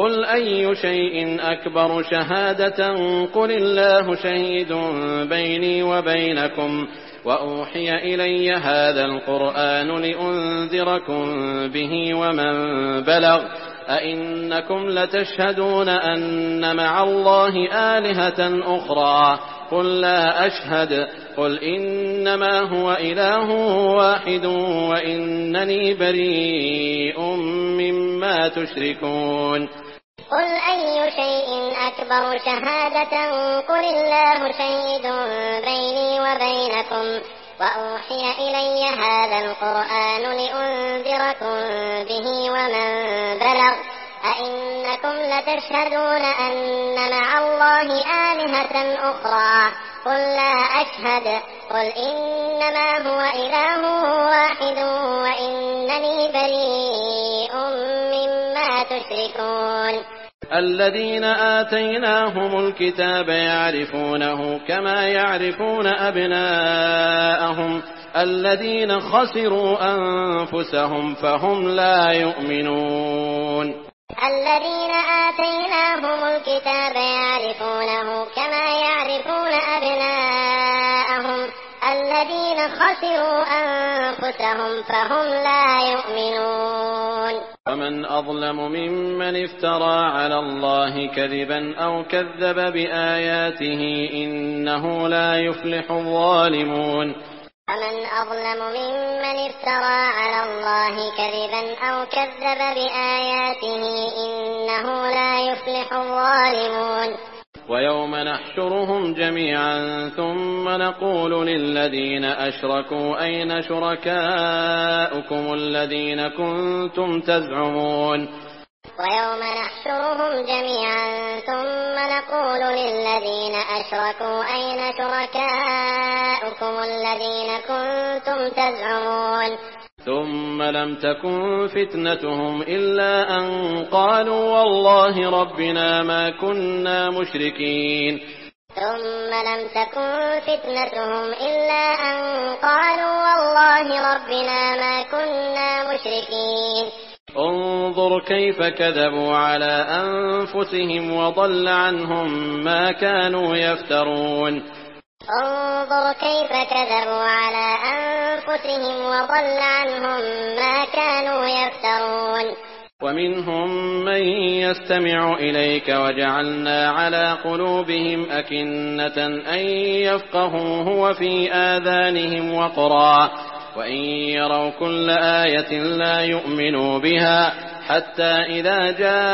قل أي شيء أكبر شهادة قل الله شهيد بيني وبينكم وأوحي إلي هذا القرآن لأنذركم به ومن بلغ أئنكم لتشهدون أن مع الله آلهة أخرى قل لا أشهد قل إنما هو إله واحد وإنني بريء مما تشركون قل أي شيء أكبر شهادة قل الله شهيد بيني وبينكم وأوحي إلي هذا القرآن لأنذركم به ومن بلغ أئنكم لتشهدون أن مع الله آلهة أخرى قل لا أشهد قل إنما هو إله واحد وإنني بريء مما تشركون الذين آتيناهم الكتاب يعرفونه كما يعرفون أبناءهم الذين خسروا أنفسهم فهم لا يؤمنون الذين آتيناهم الكتاب يعرفونه كما يعرفون أبناءهم الذين خسروا أنفسهم فهم لا يؤمنون ومن أظلم ممن افترى على الله كذبا أو كذب بآياته إنه لا يفلح الظالمون ومن أظلم ممن افترى على الله كذبا أو كذب بآياته إنه لا يفلح الظالمون ويوم نحشرهم جميعا ثم نقول للذين أشركوا أين شركاؤكم الذين كنتم تزعمون ويوم نحشرهم جميعا ثم نقول للذين أشركوا أين شركاؤكم الذين كنتم تزعمون ثم لم تكن فتنتهم إلا أن قالوا والله ربنا ما كنا مشركين ثم لم تكن فتنتهم إلا أن قالوا والله ربنا ما كنا مشركين انظر كيف كذبوا على أنفسهم وضل عنهم ما كانوا يفترون انظر كيف كذبوا على أنفسهم وضل عنهم ما كانوا يفترون ومنهم من يستمع إليك وجعلنا على قلوبهم أكنة أن يفقهوه وفي آذانهم وقرا وإن يروا كل آية لا يؤمنوا بها حتى إذا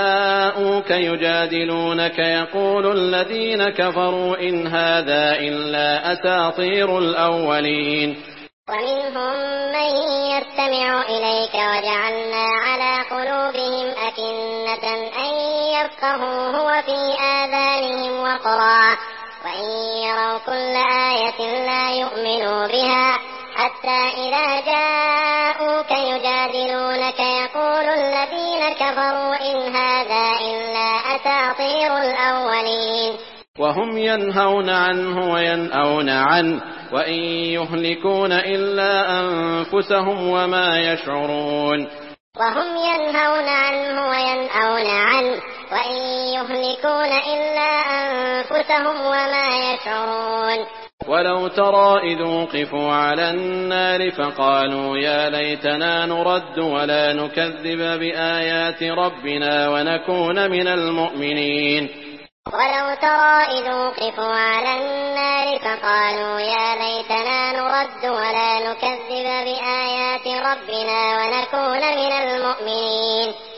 جاءوك يجادلونك يقول الذين كفروا إن هذا إلا أساطير الأولين ومنهم من يستمع إليك وجعلنا على قلوبهم أكنة أن يفقهوه وفي آذانهم وقرا وإن يروا كل آية لا يؤمنوا بها حتى إذا جاءوك يجادلونك يقول الذين كفروا إن هذا إلا أساطير الأولين وهم ينهون عنه وينأون عنه وإن يهلكون إلا أنفسهم وما يشعرون وهم ينهون عنه وينأون عنه وإن يهلكون إلا أنفسهم وما يشعرون ولو ترى إذ وقفوا على النار فقالوا يا ليتنا نرد ولا نكذب بآيات ربنا ونكون من المؤمنين ولو ترى إذ وقفوا على النار فقالوا يا ليتنا نرد ولا نكذب بآيات ربنا ونكون من المؤمنين